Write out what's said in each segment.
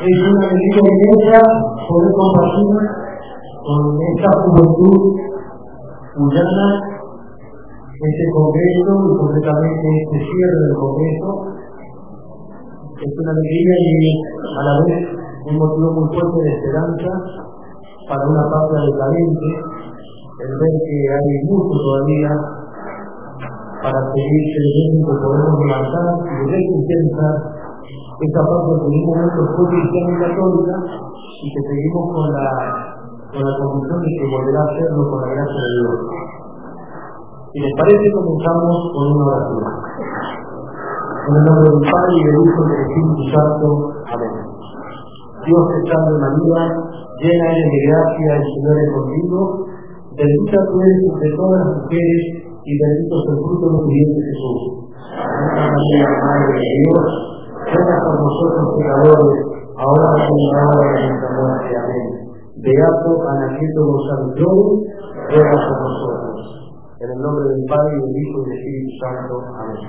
Es una alegría inmensa poder compartir con esta juventud cuyana este congreso y concretamente este cierre del congreso. Es una alegría y a la vez un motivo muy fuerte de esperanza para una patria decadente, el ver que hay mucho todavía para seguir creyendo que podemos levantar y reconciliar esta patria que en un momento fue cristiana y católica y que seguimos con la convicción de que volverá a hacerlo con la gracia de Dios. Si les parece, comenzamos con una oración. En el nombre del Padre y del Hijo y del Espíritu Santo. Amén. Dios te salve María, llena eres de gracia, el Señor es contigo. Bendita tú eres entre todas las mujeres y bendito es el fruto de tu vientre Jesús. Santa María, Madre de Dios, ruega por nosotros pecadores, ahora y en la hora de nuestra muerte. Amén. Beato Anaqueto González Flores, ruega por nosotros. En el nombre del Padre, y del Hijo y del Espíritu Santo. Amén.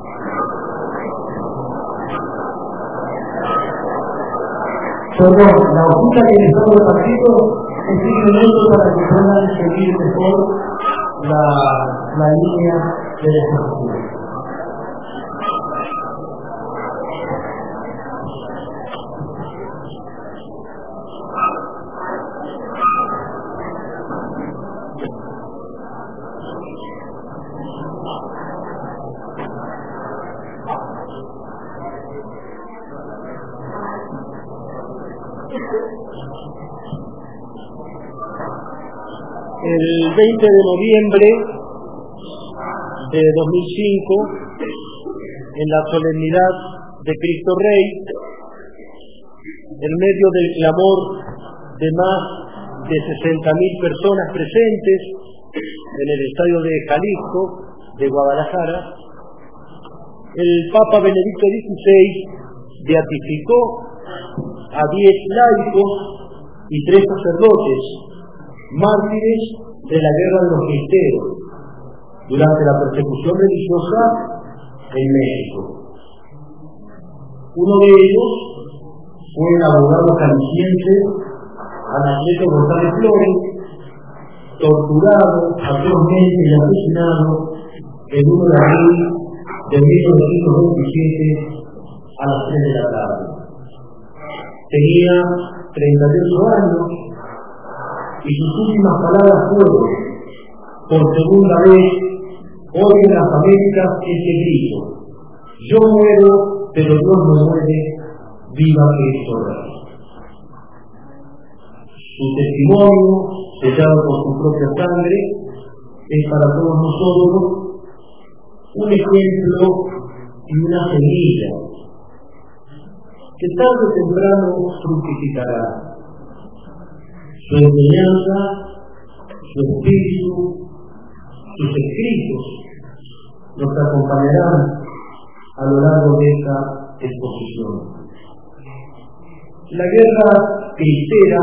Perdón, la hojita que les estamos repartiendo es simplemente para que puedan seguir mejor la línea de desarrollo. El 20 de noviembre de 2005, en la solemnidad de Cristo Rey, en medio del clamor de más de 60.000 personas presentes en el estadio de Jalisco, de Guadalajara, el Papa Benedicto XVI beatificó a 10 laicos y 3 sacerdotes, mártires de la guerra de los cristeros durante la persecución religiosa en México. Uno de ellos fue el abogado jalisciense Anaqueto González Flores, torturado atrozmente y asesinado el 1 de abril de 1927 a las 3 de la tarde. Tenía 38 años y sus últimas palabras fueron: por segunda vez, hoy en las Américas este grito: yo muero, pero Dios no muere, viva Cristo Rey. Su testimonio, sellado por su propia sangre, es para todos nosotros un ejemplo y una semilla que tarde o temprano fructificará. Su enseñanza, su espíritu, sus escritos nos acompañarán a lo largo de esta exposición. La guerra cristera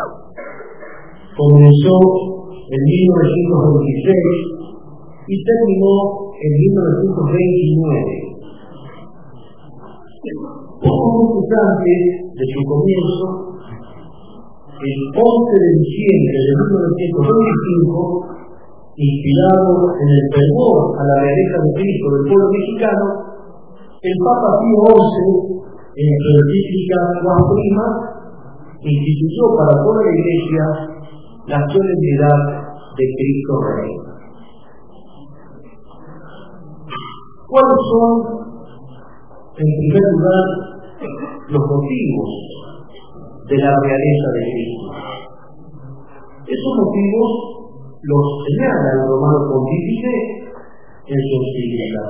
comenzó en 1926 y terminó en 1929. Pocos meses antes de su comienzo, el 11 de diciembre de 1925, inspirado en el fervor a la realeza de Cristo del pueblo mexicano, el Papa Pío XI, en su encíclica Quam Prima, instituyó para toda la Iglesia la solemnidad de Cristo Rey. ¿Cuáles son, en primer lugar, los motivos de la realeza de Cristo? Esos motivos los señala el romano pontífice en su encíclica.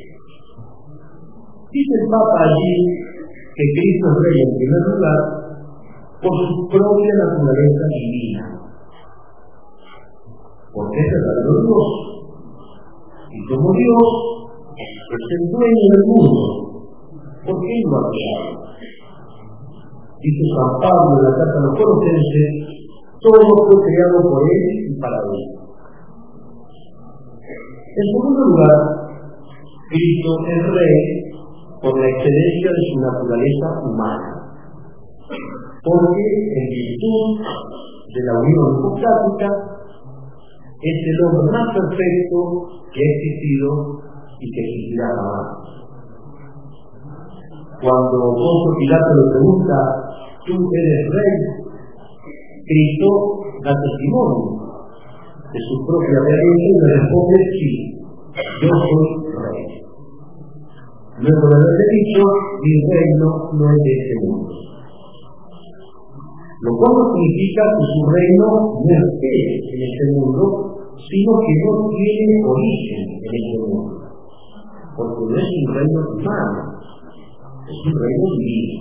Dice el Papa allí que Cristo es Rey en primer lugar por su propia naturaleza divina, porque es verdadero Dios, y como Dios es el dueño del mundo, ¿por qué lo ha creado? Dice San Pablo en la carta a los Colosenses: todo fue creado por Él y para Él. En segundo lugar, Cristo es Rey por la excelencia de su naturaleza humana. porque en virtud de la unión hipostática es el hombre más perfecto que ha existido y que existirá jamás. Cuando Poncio Pilato le pregunta, ¿tú eres rey?, Cristo da testimonio de su propia realidad y le responde, sí, yo soy rey. Luego de haberle dicho, mi reino no es de este mundo. Lo cual no significa que su reino no esté en este mundo, sino que no tiene origen en este mundo. Porque no es un reino humano, es un reino divino.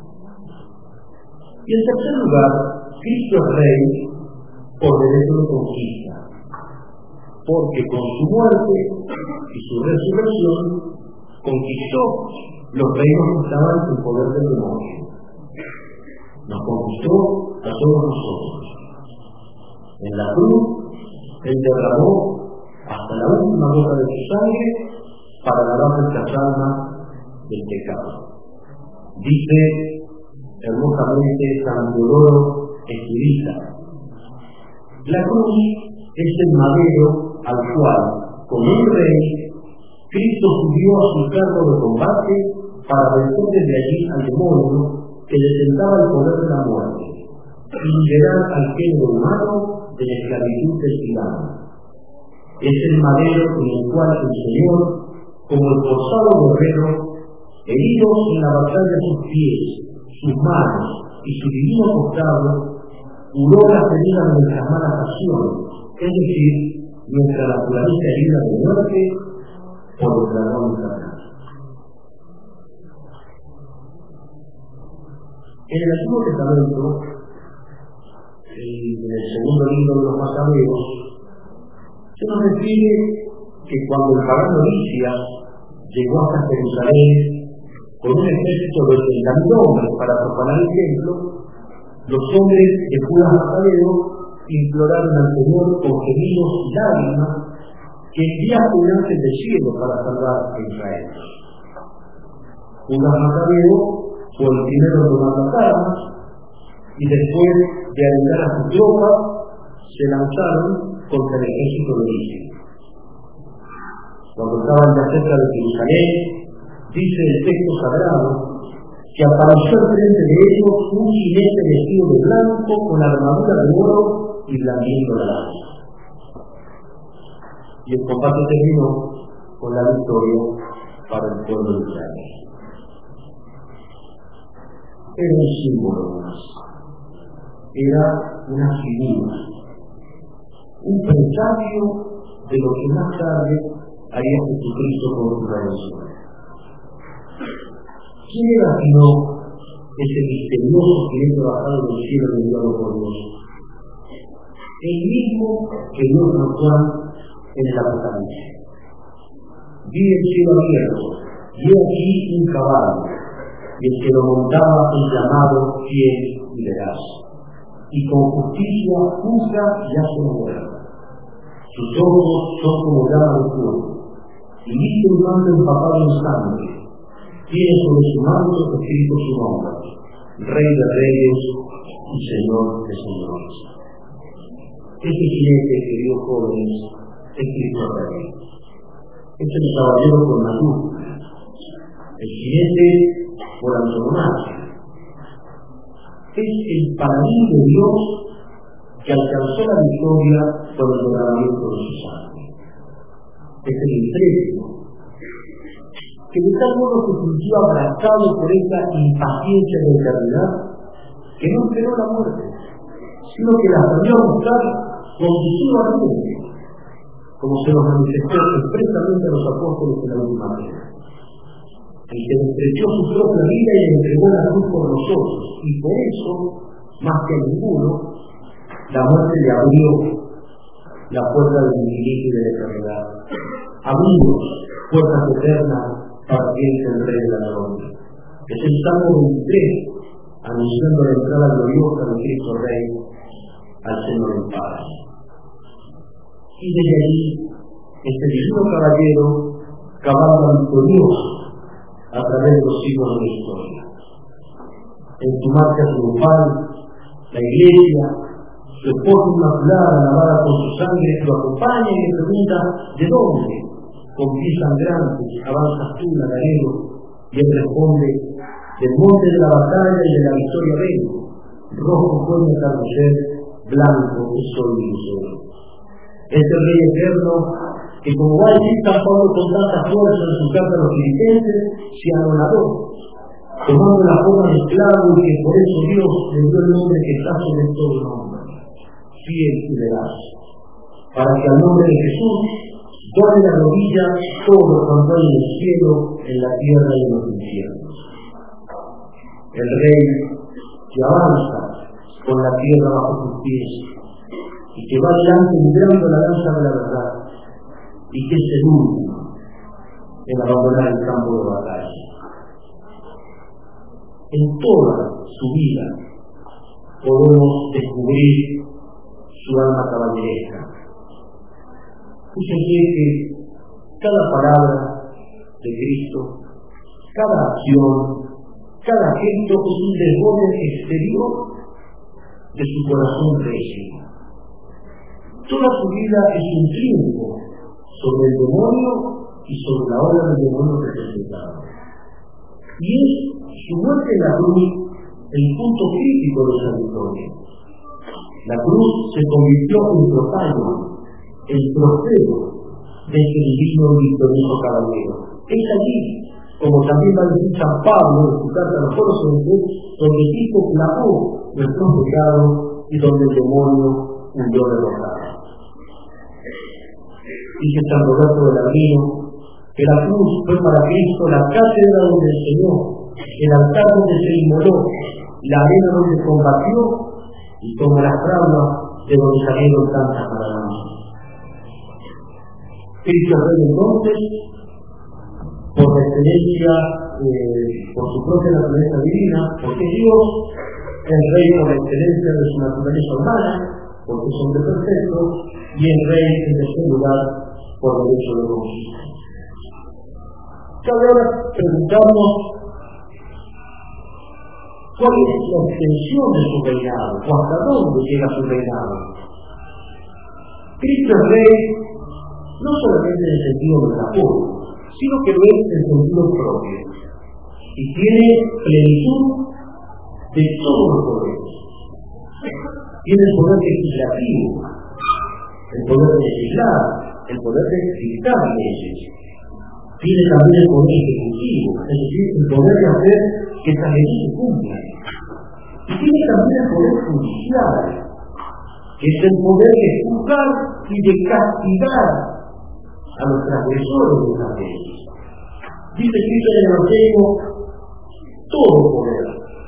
Y en tercer lugar, Cristo es rey por derecho de conquista, porque con su muerte y su resurrección conquistó los reinos que estaban en poder del demonio. Nos conquistó a todos nosotros. En la cruz, Él derramó hasta la última gota de su sangre para lavar nuestras almas del pecado. Dice hermosamente San Teodoro Escribita: la cruz es el madero al cual, como un rey, Cristo subió a su carro de combate para vencer desde allí al demonio que le tentaba el poder de la muerte y liberar al género humano de la esclavitud del tirano. Es el madero en el cual el Señor, como el forzado guerrero, herido en la batalla de sus pies, sus manos y su divino costado, curó las heridas de nuestras malas acciones, es decir, nuestra naturaleza herida de muerte por el dragón infernal. En el Antiguo Testamento, en el segundo libro de los Macabeos, se nos describe que cuando el pagano Lisias llegó hasta Jerusalén con un ejército de 30.000 hombres para profanar el templo, los hombres de Judas Macabeo imploraron al Señor con gemidos y lágrimas que enviase un ángel del cielo para salvar a Israel. Judas Macabeo fue el primero en tomar las armas y después de alentar a sus tropas se lanzaron contra el ejército de Lisias. Cuando estaban ya cerca de Jerusalén, dice el texto sagrado que apareció al frente de ellos un jinete vestido de blanco con armadura de oro y blandiendo la lanza. Y el combate terminó con la victoria para el pueblo de Israel. Era un símbolo más, era una figura, un presagio de lo que más tarde haría Jesucristo con su redención. ¿Quién era sino ese misterioso jinete bajado del cielo enviado por Dios? El mismo que Dios nos da en el Apocalipsis. Vi el cielo abierto, y aquí un caballo, y el que lo montaba es llamado Fiel y Veraz, y con justicia juzga y hace mover. Sus ojos son como llamas de fuego, y viste un manto empapado en sangre. Tiene sobre su manto escrito su nombre, Rey de Reyes y Señor de Señores. Este jinete, queridos jóvenes, es Cristo Rey. Este es el caballero con mayúscula, el jinete por antonomasia. Es el paladín de Dios que alcanzó la victoria por el derramamiento de su sangre. Es el intrépido que de tal modo se sintió abrazado por esta impaciencia de eternidad que no esperó la muerte, sino que la salió a buscar conductivamente, como se nos manifestó expresamente a los apóstoles en la última cena. El que despreciou su propia vida y le entregó la cruz por nosotros, y por eso, más que a ninguno, la muerte le abrió la puerta del infinito y de la eternidad. Abrió puertas eternas para quien es el Rey de la gloria. Es el Salmo 23, anunciando la entrada gloriosa de Cristo Rey al seno del Padre. Y desde allí, este divino caballero cabalga victorioso a través de los siglos de la historia. en su marcha triunfal, la iglesia, su esposa inmaculada, lavada con su sangre, lo acompaña y le pregunta: ¿de dónde? Con pies sangrantes avanzas tú, lagarero, y él responde: del monte de la batalla y de la victoria vengo, rojo fue mi atardecer, blanco es sol y lucero. Este Rey eterno, que como va a decir San Pablo con tanta fuerza en su carta a los filipenses, se anonadó, tomando la forma de esclavo, y que por eso Dios le dio el nombre que está sobre todo nombre, fiel y veraz, para que al nombre de Jesús doble la rodilla todo cuanto hay en el cielo, en la tierra y en los infiernos. El Rey que avanza con la tierra bajo sus pies y que va adelante librando la lanza de la verdad, y que es el último en abandonar el campo de batalla. En toda su vida podemos descubrir su alma caballeresca. Fíjense que cada palabra de Cristo, cada acción, cada gesto es un desborde exterior de su corazón recio. Toda su vida es un triunfo sobre el demonio y sobre la obra del demonio representado. Y es su muerte en la cruz el punto crítico de esa victoria. La cruz se convirtió en protagonista, el trofeo de ese divino y victorioso caballero. Es allí, como también va a decir San Pablo en su carta a los Colosenses, donde Cristo clavó nuestros pecados y donde el demonio huyó derrotado. Dice San Roberto de Labrino que la cruz fue para Cristo la cátedra donde enseñó, el altar donde se inmoló, la arena donde combatió y como las traumas de donde salieron tantas maravillas. Cristo es Rey entonces, por la excelencia, por su propia naturaleza divina, porque Dios es Rey por la excelencia de su naturaleza humana, porque es hombre perfecto, y es Rey en tercer lugar por derecho de conquista. Cabe ahora preguntarnos cuál es la extensión de su reinado, o hasta dónde llega su reinado. Cristo es Rey no solamente en el sentido del apoyo, sino que lo es en sentido propio, y tiene plenitud de todos los poderes. Tiene el poder legislativo, el poder de legislar, el poder de dictar leyes. Tiene también el poder ejecutivo, es decir, el poder de hacer que esas leyes se cumplan. Y tiene también el poder judicial, que es el poder de juzgar y de castigar a los transgresores de las leyes. Dice Cristo en el Evangelio: todo poder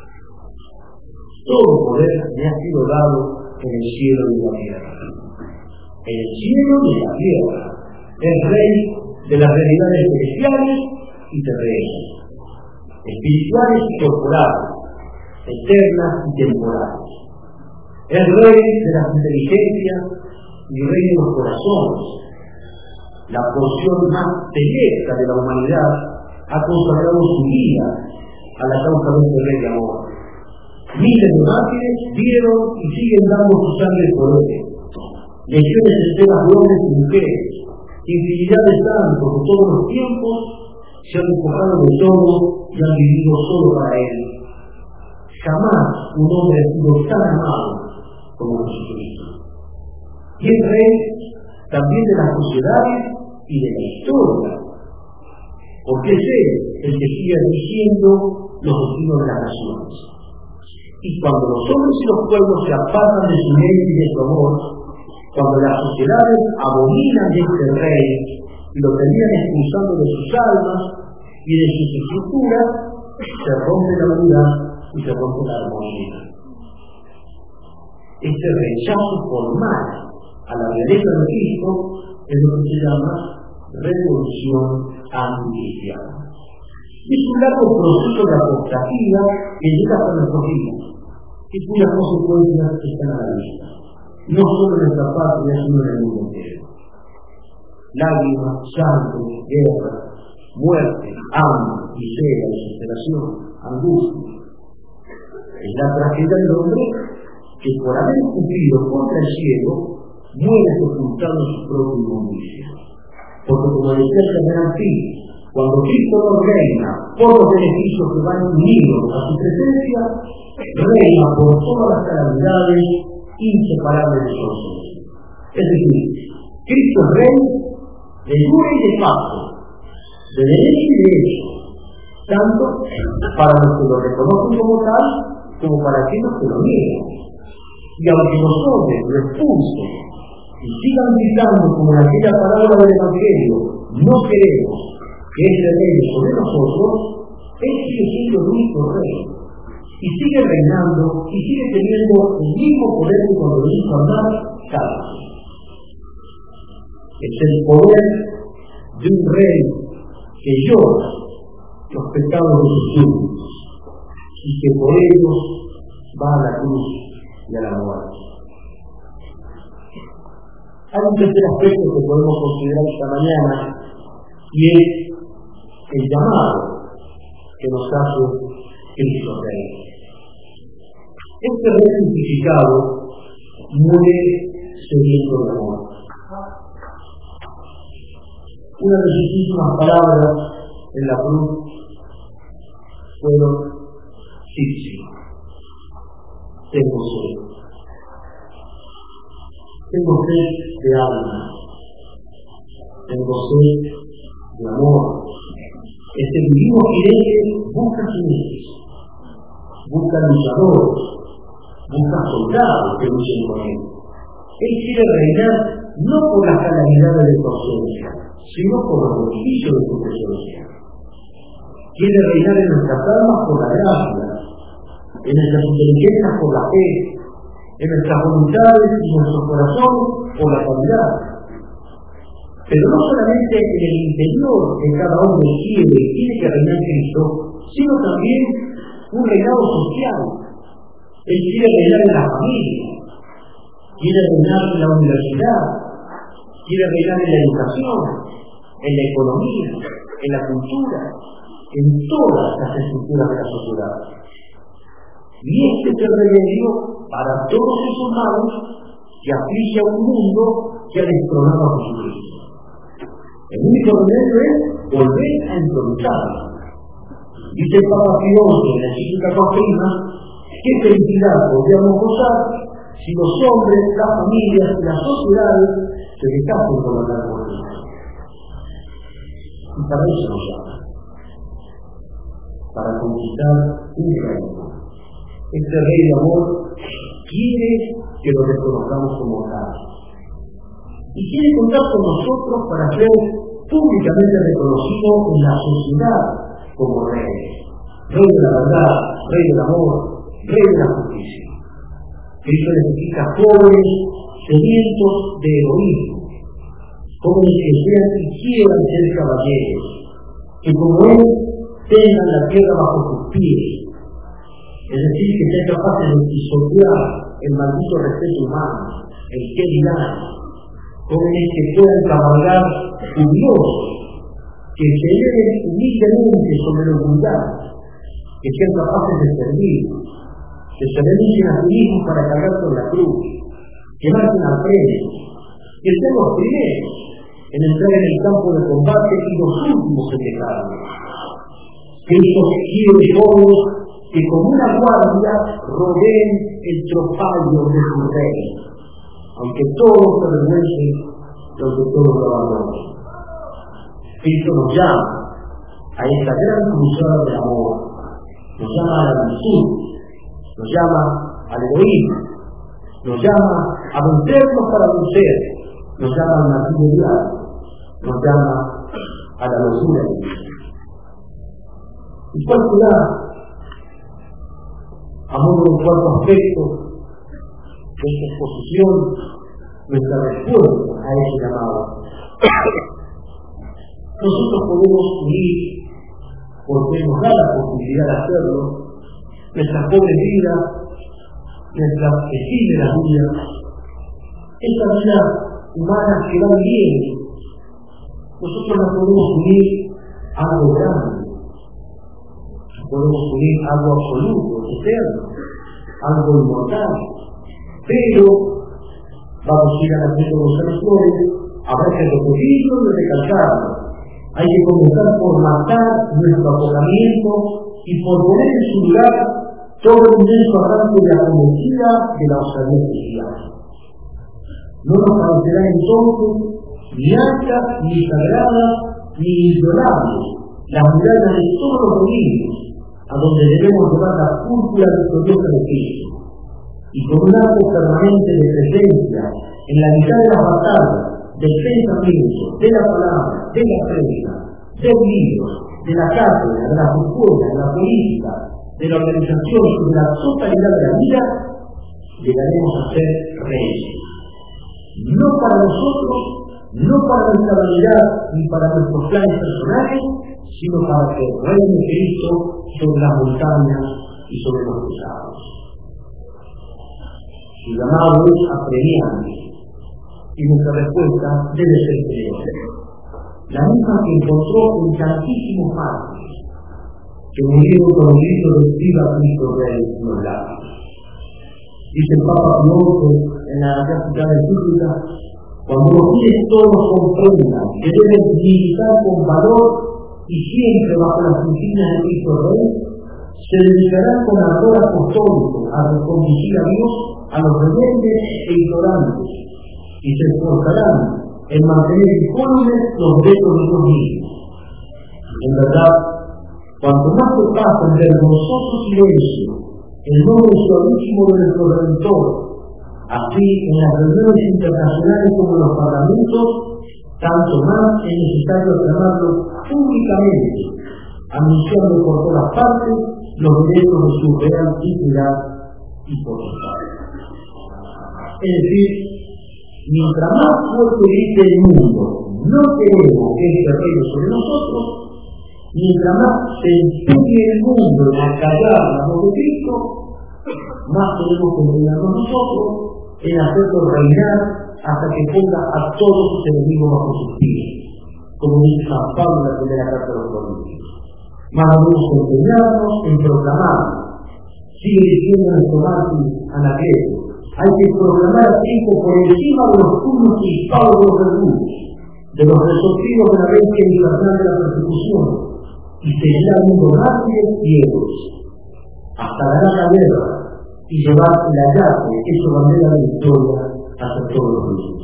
me ha sido dado en el cielo y en la tierra. En el cielo y en la tierra. Es Rey de las realidades celestiales y terrenas, espirituales y corporales, eternas y temporales. Es Rey de las inteligencias y Rey de los corazones. La porción más celeste de la humanidad ha consagrado su vida a la causa de este Rey de amor. Miles de mártires dieron y siguen dando su sangre por él. Legiones enteras de hombres y mujeres, infinidad de santos de todos los tiempos, se han despojado de todo y han vivido solo para él. Jamás un hombre ha sido tan amado como Jesucristo. Y es Rey también de las sociedades y de la historia, porque es él el que sigue dirigiendo los destinos de las naciones. Y cuando los hombres y los pueblos se apartan de su ley y de su amor, cuando las sociedades abominan de este Rey y lo terminan expulsando de sus almas y de sus estructuras, se rompe la unidad y se rompe la armonía. Este rechazo formal a la realeza de Cristo es lo que se llama revolución anticristiana. Es un largo proceso de apostasía que llega hasta nuestros días, y cuyas consecuencias están a la vista, no solo en nuestra patria, sino en el mundo entero. Lágrimas, sangre, guerra, muerte, hambre, miseria, desesperación, angustia. Es la tragedia del hombre que por haber cumplido contra el cielo, muere sepultado en su propia inmundicia. Porque como decía el General Pi, cuando Cristo no reina por los beneficios que van unidos a su presencia, reina por todas las calamidades inseparables de nosotros. Es decir, Cristo es rey de jure y de facto, de derecho y de hecho, tanto para los que lo reconocen como tal, como para aquellos que lo niegan. Y aunque los hombres lo expulsen y sigan gritando como en aquella parábola del Evangelio, no queremos que este reine sobre nosotros, él sigue siendo el único rey, y sigue reinando, y sigue teniendo el mismo poder que cuando lo hizo andar Carlos. Es el poder de un rey que llora los pecados de sus súbditos, y que por ellos va a la cruz y a la muerte. Hay un tercer aspecto que podemos considerar esta mañana, y es el llamado que nos hace Cristo Rey. Este rey crucificado muere sediento de amor. Una de sus últimas palabras en la cruz fueron: sí, tengo sed. Tengo sed de alma. Tengo sed de amor. Este divino querente busca jinetes, busca luchadores, busca soldados que luchen con él. Él quiere reinar no por las calamidades de su ausencia, sino por los beneficios de su presencia. Quiere reinar en nuestras almas por la gracia, en nuestras inteligencias por la fe, en nuestras voluntades y nuestro corazón por la caridad. Pero no solamente en el interior de cada hombre tiene que reinar Cristo, sino también un reinado social. Él quiere reinar en la familia, quiere reinar en la universidad, quiere reinar en la educación, en la economía, en la cultura, en todas las estructuras de la sociedad. Y este es el remedio para todos esos males que aflige a un mundo que ha destronado a Jesucristo. El único remedio es volver a introducirlo. Dice el Papa Pío XI en la encíclica Cuaresma: ¿qué felicidad podríamos gozar si los hombres, las familias y las sociedades se dejasen gobernar por Cristo? Y para eso nos llama, para conquistar un reino. Este rey de amor quiere que lo reconozcamos como tal. Y quiere contar con nosotros para ser públicamente reconocido en la sociedad como rey. Rey de la verdad, rey del amor, rey de la justicia. Cristo necesita jóvenes sedientos de heroísmo, jóvenes que sean y quieran ser caballeros, que como él tengan la tierra bajo sus pies, es decir, que sean capaces de pisotear el maldito respeto humano, el que dirán, jóvenes que puedan cabalgar furiosos, que se eleven humildemente sobre la humildad, que sean capaces de servir, que se renuncien a sí mismos para cargar con la cruz, que marchen al frente, que sean los primeros en entrar en el campo de combate y los últimos en dejarlo. Cristo quiere jóvenes que como una guardia rodeen el tropalio de su rey, aunque todos se avergüencen, aunque todos lo abandonen. Cristo nos llama a esta gran cruzada de amor, nos llama a la virtud, nos llama al heroísmo, nos llama a vencernos para vencer, nos llama al martirio, nos llama a la locura. ¿Y cuál será, a modo de cuarto aspecto de esta exposición, nuestra respuesta a ese llamado? Nosotros podemos unir, porque nos da la posibilidad de hacerlo, nuestras pobres vidas, nuestras efímeras vidas, esas vidas humanas que van bien, nosotros las podemos unir a algo grande, podemos unir algo absoluto, eterno, algo inmortal. Pero vamos a ir a hacer los errores, habrá que repetirlo y recalcarlo. Hay que comenzar por matar nuestro apocamiento y por poner en su lugar todo el inmenso arranque de la conocida de la osadía cristiana. No nos parecerá entonces ni altas, ni sagradas, ni inviolables las murallas de todos los dominios, a donde debemos llevar la cúpula victoriosa de Cristo, y con un acto permanente de presencia en la mitad de las batallas, del pensamiento, de la palabra, de la prensa, de libros, de la cátedra, de las escuelas, de la política, de la organización y de la totalidad de la vida, llegaremos a ser reyes. No para nosotros, no para nuestra vanidad ni para nuestros planes personales, sino para que reine Cristo sobre las montañas y sobre los pesados. Su llamado es apremiante y nuestra respuesta debe ser creer. La misma que encontró en tantísimos mártires que murieron con el grito de viva Cristo Rey en los labios. Dice el Papa Pío en la clásica de Súplica: cuando los fieles todos comprendan que deben militar con valor y siempre bajo las insignias de Cristo Rey, se dedicarán con ardor apostólico a reconducir a Dios a los rebeldes e ignorantes y se esforzarán en mantener incólumes los derechos de los mismos. En verdad, cuanto más se pasa en vergonzoso silencio el nombre suavísimo de nuestro Redentor, así en las reuniones internacionales como en los parlamentos, tanto más es necesario aclamarlo públicamente, anunciando por todas partes los derechos de su real dignidad y potestad. Es decir, mientras más fuerte grite el mundo, no queremos que este reino sobre nosotros, mientras más se empeñe el mundo en acallar la voz de Cristo, más tenemos que empeñarnos nosotros en hacerlo reinar hasta que ponga a todos sus enemigos bajo sus pies, como dice San Pablo en la primera carta de los Corintios. Más debemos empeñarnos en proclamar, sigue diciendo nuestro mártir Anacleto, hay que proclamar a tiempo por encima de los puños crispados de los verdugos, de los resortivos de la bestia infernal de la persecución, y seguir al mundo mártires y héroes, hasta ganar la guerra y llevar el hallazgo hecho bandera de victoria hacia todos los días.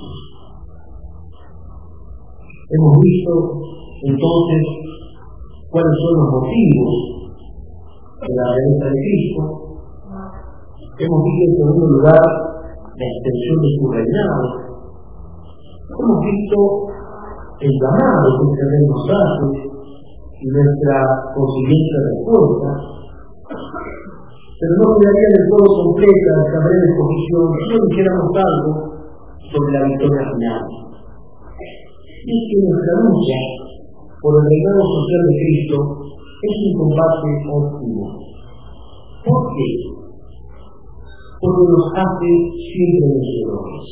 Hemos visto entonces cuáles son los motivos de la realeza de Cristo. Hemos visto en segundo lugar la extensión de su reinado. Hemos visto el llamado que este rey nos hace y nuestra consiguiente respuesta. Pero no quedaría del todo completa esta breve exposición si no dijéramos algo sobre la victoria final. Y es que nuestra lucha por el reinado social de Cristo es un combate óptimo. ¿Por qué? Porque nos hace siempre vencedores.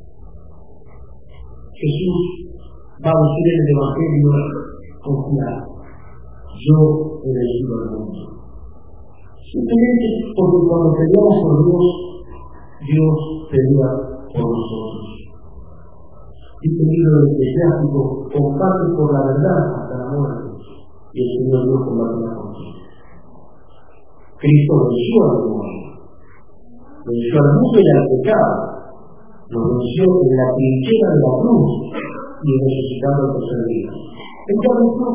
Jesús va a decir en el Evangelio: confiad, yo he vencido al mundo. Simplemente porque cuando peleamos por Dios, Dios pelea por nosotros. Dice el libro del Eclesiástico: combate por la verdad hasta la muerte, y el Señor Dios combatirá contigo. Cristo venció al mundo, venció al mundo y al pecado, lo venció en la trinchera de la cruz y resucitando al tercer día. Él ya venció.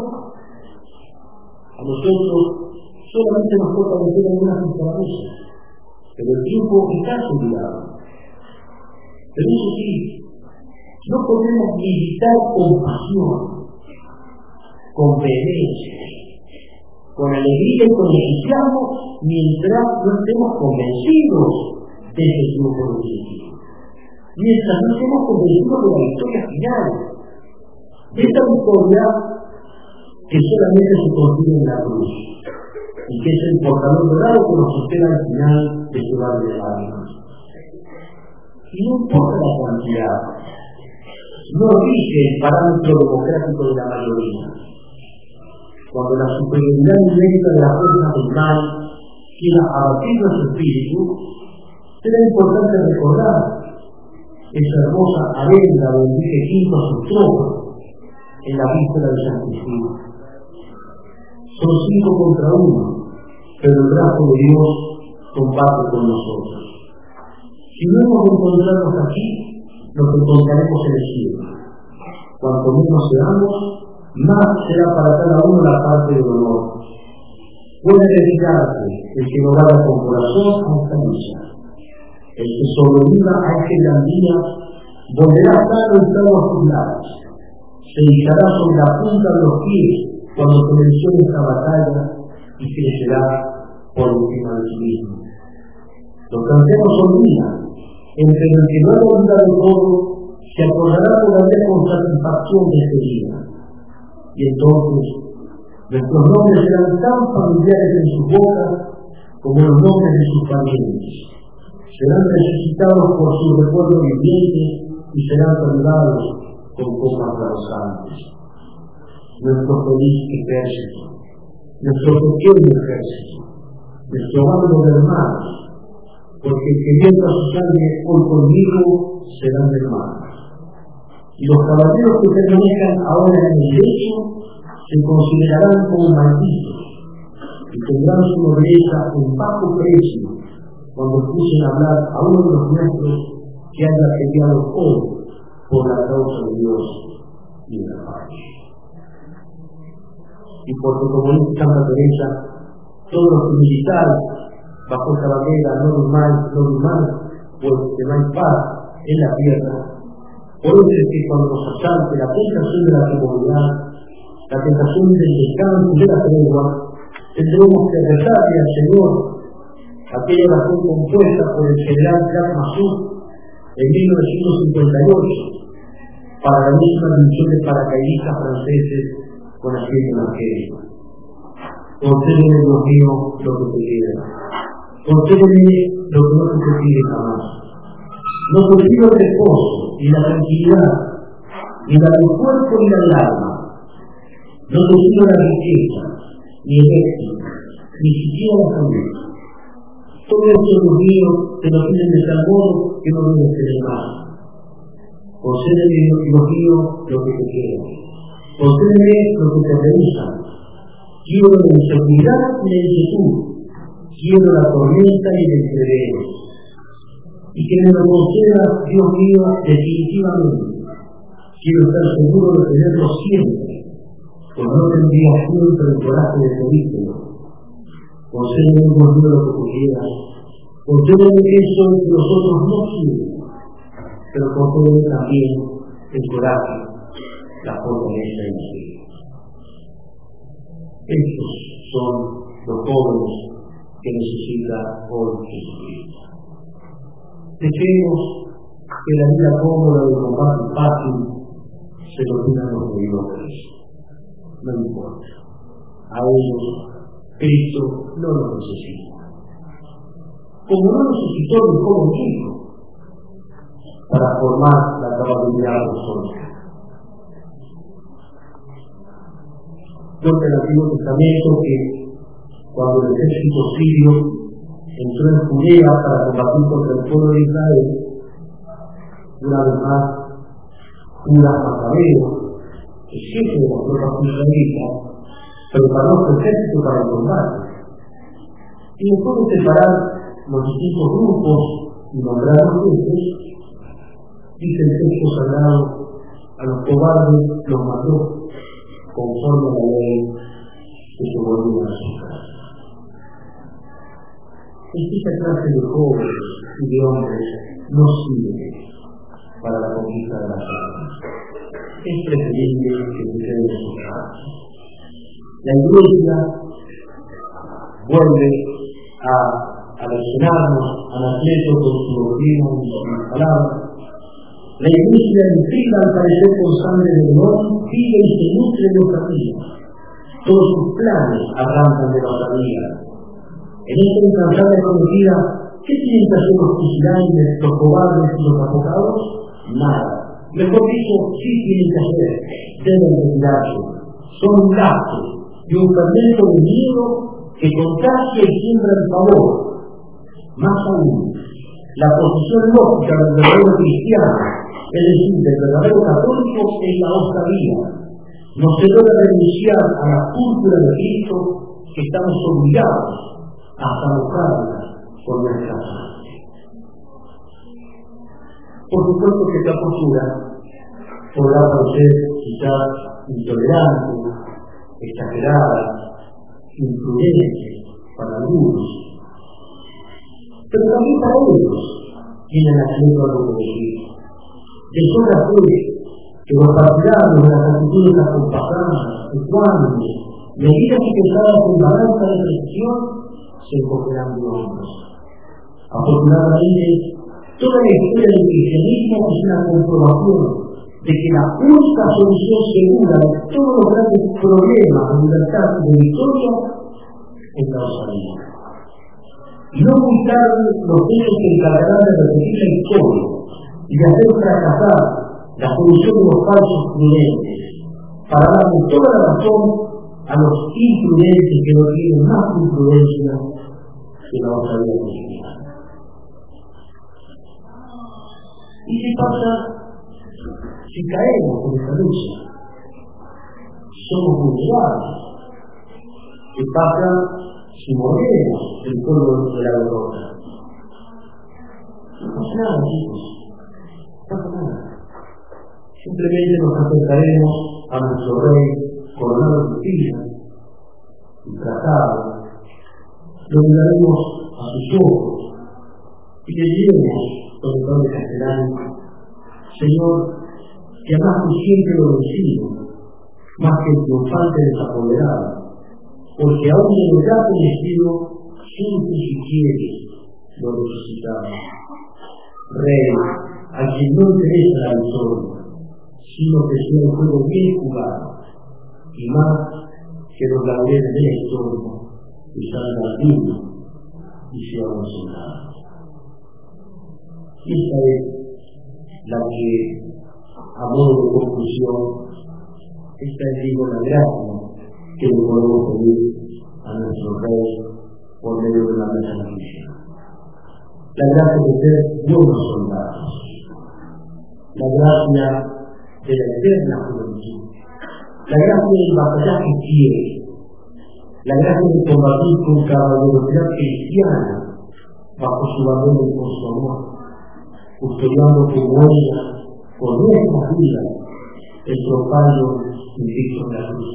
A nosotros solamente nos toca vencer algunas circunstancias, pero el triunfo está asegurado. Pero eso sí, no podemos militar con pasión, con vehemencia, con alegría y con entusiasmo, mientras no estemos convencidos de ese triunfo definitivo. Mientras no estemos convencidos de la victoria final, de esta victoria que solamente se consigue en la cruz, y que es el portador dorado que nos espera al final de su valle de lágrimas. Y no importa la cantidad, no rige el parámetro democrático de la mayoría. Cuando la superioridad numérica de las fuerzas del mal quiera abatir nuestro espíritu, Será importante recordar esa hermosa arenda donde Enrique V a sus tropas en la víspera de San Cristóbal. Son 5 contra 1, pero el brazo de Dios combate con nosotros. Si no hemos de encontrarnos aquí, nos encontraremos en el cielo. Cuanto menos seamos, más será para cada uno la parte del honor. Puede dedicarse el que lo haga con corazón a esta misa. El que sobreviva a este gran día volverá a estar entrado a sus lados. Se izará sobre la punta de los pies cuando se mencione esta batalla y crecerá por encima de sí mismo. Los canteros olvidan, entre el que no ha olvidado todo, se acordará todavía con satisfacción de este día. Y entonces, nuestros nombres serán tan familiares en sus bocas como los nombres de sus parientes. Serán resucitados por su recuerdo viviente y serán saludados con copas danzantes. Nuestro feliz ejército, nuestro pequeño ejército, nuestro bando de hermanos, porque el que vienta su sangre hoy conmigo serán hermanos. Y los caballeros que permanezcan ahora en el lecho se considerarán como malditos y tendrán su nobleza en bajo precio cuando escuchen hablar a uno de los nuestros que haya peleado hoy por la causa de Dios y de la paz. Y porque, como dice Santa Teresa, todos los militares bajo esta bandera no normal, pues que no hay paz en la tierra. Por eso es que cuando nos asalte la tentación de la comodidad, la tentación del descanso y de la tregua, tendremos que rezarle al Señor aquella oración compuesta por el general Jacques Massoud en 1958 para la misma misión de paracaidistas franceses con aquel evangelio. Concédeme, Dios mío, lo que te queda. Concédeme lo que no se te pide jamás. No te pido el reposo, ni la tranquilidad, ni la del cuerpo ni la del alma. No te pido la riqueza, ni el éxito, ni siquiera la salud. Todo esto, Dios mío, te lo piden de tal modo que no debes tener más. Concédeme, Dios mío, lo que te queda. Concédeme lo que te rehúsa. Quiero la inseguridad y la inquietud. Quiero la tormenta y el entrevero. Y que me lo concedas, Dios mío, definitivamente. Quiero estar seguro de tenerlo siempre, pues no tendría siempre el coraje de pedírtelo. Concédeme, Dios mío, lo que tú quieras. Concédeme eso que los otros no quieren, pero concédeme también el coraje, la fortaleza y la fe. Estos son los jóvenes que necesita hoy Jesucristo. Dejemos que la vida cómoda de combate fácil se lo digan los mediocres. No importa. A ellos Cristo no los necesita. Como no necesitó el joven hijo para formar la caballería apostólica. Cuenta el Antiguo Testamento que cuando el ejército sirio entró en Judea para combatir contra el pueblo de Israel, una vez más, Judas Macabeo, el jefe de las tropas israelitas, preparó su ejército para el combate. Y después de separar los distintos grupos y nombrar los jefes, dice el texto sagrado, a los cobardes los mató conforme a la ley que se volvía a su casa. Esta clase de jóvenes y de hombres no sirve para la conquista de las almas. Es preferible que se queden en sus casas. La Iglesia vuelve a leccionarnos, a Anacleto con su doctrina y sus palabras. La Iglesia intriga al parecer con sangre de león, vive y se nutre de osadía. Todos sus planes arrancan de la osadía. En esta incansable prometida, ¿qué tienen que hacer los pusilánimes, los cobardes y los afocados? Nada. Mejor dicho, sí tienen que hacer. Deben retirarse. Son un gasto y un fermento de miedo que contagia y siembra el favor. Más aún, La posición lógica del verdadero cristiano, es decir, del verdadero católico, es la otra vía. No se debe renunciar a la púrpura de Cristo, que estamos obligados hasta buscarla por nuestra sangre. Por supuesto que esta postura podrá parecer quizás intolerante, exagerada, imprudente para algunos, pero también para ellos tienen acceso a lo que decir. De sobra fue que los partidarios de las actitudes acompasadas, ecuánimes, medidas y pesadas en balanza de presión, se encogerán de hombros. Afortunadamente, toda la historia del cristianismo es una comprobación de que la única solución segura de todos los grandes problemas de libertad y de victoria es la osadía. No muy tarde los hechos se encargarán de repetir la historia y de hacer fracasar la solución de los falsos prudentes, para darle toda la razón a los imprudentes que no tienen más imprudencia que la osadía cristiana. ¿Y qué pasa si caemos en esa lucha? Somos vulnerables. ¿Qué pasa si morimos del polvo de la derrota? No pasa nada, chicos. No pasa nada. Simplemente nos acercaremos a nuestro Rey coronado de justicia, disfrazado, lo miraremos a sus ojos y le diremos con el Padre Castellano: Señor, que amaste siempre lo vencido, más que el triunfante desapoderado, porque aún en el gato vestido, siempre si quieres lo resucitamos. Rey, a quien no interesa la victoria, sino que sea un juego bien jugado, y más que los laureles de la historia, que salgan dignos y seamos soldados. Esta es la que, a modo de conclusión, esta es, digo, la gracia que le podemos pedir a nuestro Rey por medio de la mesa cristiana. La gracia de ser buenos soldados, la gracia de la eterna juventud, la gracia del batallaje fiel, la gracia de combatir con caballerosidad cristiana bajo su bandera y con su amor, custodiando como ella, con nuestras vidas, el tropallo invicto de la cruz.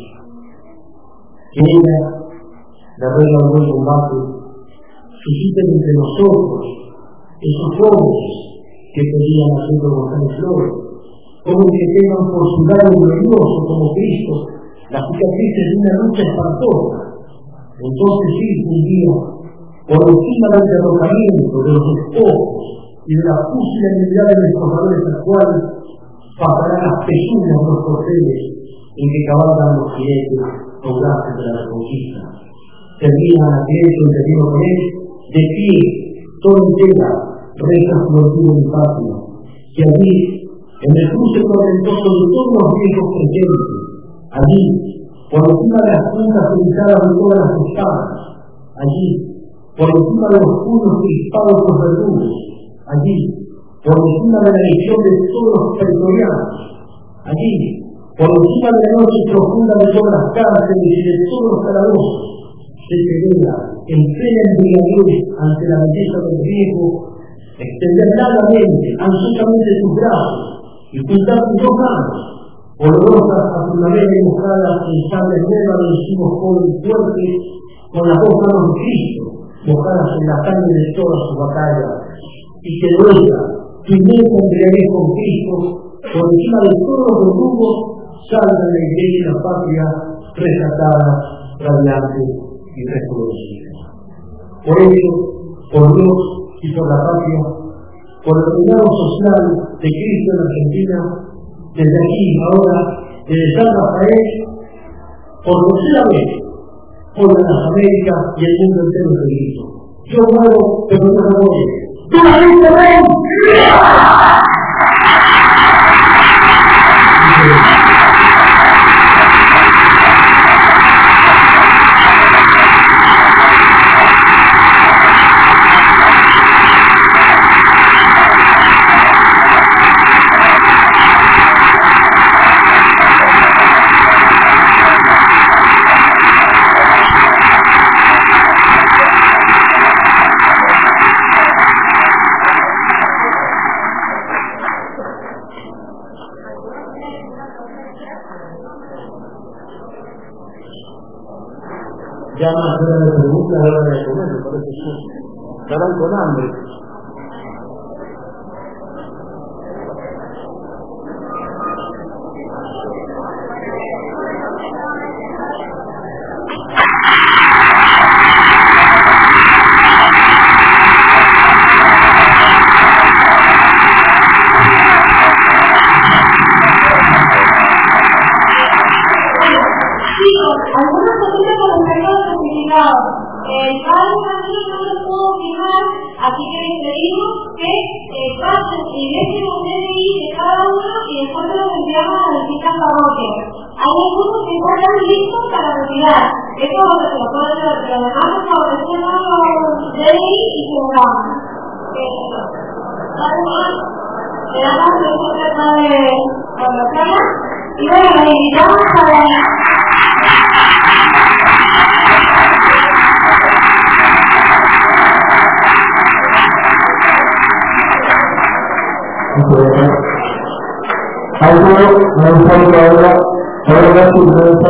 Que ella, la reina del buen combate, susciten entre nosotros esos jóvenes que pedían a Pedro González Flores, como que tengan por su lado glorioso como Cristo las cicatrices de una lucha espantosa. Entonces sí, un día, por encima del derrocamiento, de los despojos y de la pusilanimidad de nuestros valores actuales, pasarán las pezuñas de los corceles en que cabalgan los jinetes audaces de la reconquista. Terminan a Cristo y termino con él, de pie, toda entera, reina juventud de mi patria, que allí, en el cruce tormentoso de todos los viejos presentes, allí, por encima de las puntas pintadas de todas las espadas, allí, por encima de los puños crispados por verdugos, allí, por encima de la legión de todos los territorianos, allí, por encima de la noche profunda de todas las cárceles y de todos los calabozos, se celebra en plena embriaguez ante la belleza del viejo, extender largamente, ansiosamente sus brazos y juntar sus dos manos, olorosas a su madera y mojadas en sangre nueva de encimos jóvenes y fuertes, con las dos manos de Cristo, mojadas en la sangre de todas sus batallas, y que luego, su inmensa embriaguez con Cristo, por encima de todos los verdugos, salgan de la iglesia y la patria rescatadas, radiantes y reconocidas. Por ello, por Dios y por la patria, por el reinado social de Cristo en Argentina, desde aquí, ahora, desde San Rafael, por tercera vez, por las Américas y el mundo entero de Cristo. Yo muero, pero no me voy. ¡Viva Cristo Rey! Ya más hora de preguntas, hora de comer, me parece que estarán con hambre. Algunas cositas con respecto a los certificados. El padre Martín no lo pudo fijar, así que les pedimos que pasen y dejen un DNI de cada uno y después se los enviamos a las distintas parroquias. Hay algunos que están listos para retirar. Eso es lo que se lo pueden hacer, pero además favorecemos los DNI y se los damos. Además, le damos el tema de convocarla y bueno, les invitamos para... Algo me gusta que ahora sí me gusta.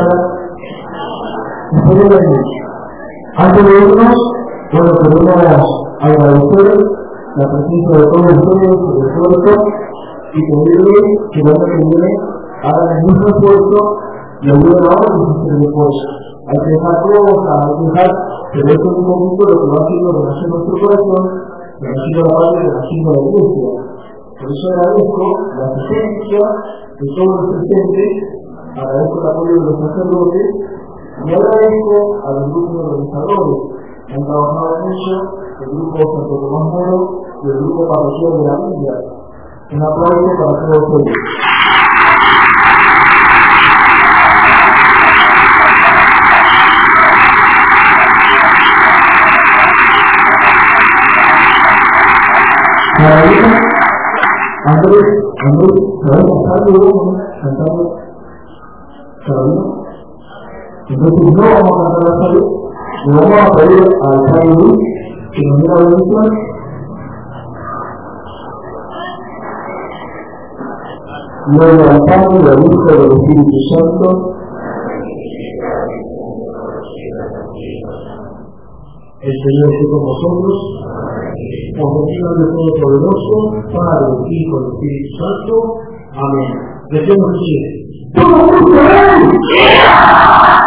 Antes de irnos, bueno, queremos agradecer la presencia de todos ustedes, el esfuerzo, y pedirles que el año que viene hagan el mismo esfuerzo y ayuden ahora a hacer el esfuerzo. Hay que dejar cosas, hay que dejar que esto es un poquito lo que va haciendo relación a nuestro corazón, relación a la padre, relación a la iglesia. Por eso agradezco la presencia de todos los presentes, agradezco el apoyo de los sacerdotes y agradezco a los grupos organizadores que han trabajado mucho, el grupo Santo Tomás Moro y el grupo parroquial de la Villa. Un aplauso para todos ellos. Andrés, ¿sabes cantar luego? ¿Cantando? ¿Carolina? Entonces no vamos a cantar la salud, le vamos a pedir al Padre Luis que nos dé la bendición. Gloria al Padre, y al Hijo y al Espíritu Santo. El Señor esté con vosotros. Os bendiga Dios Todopoderoso, Padre, Hijo y Espíritu Santo. Amén. Decimos así.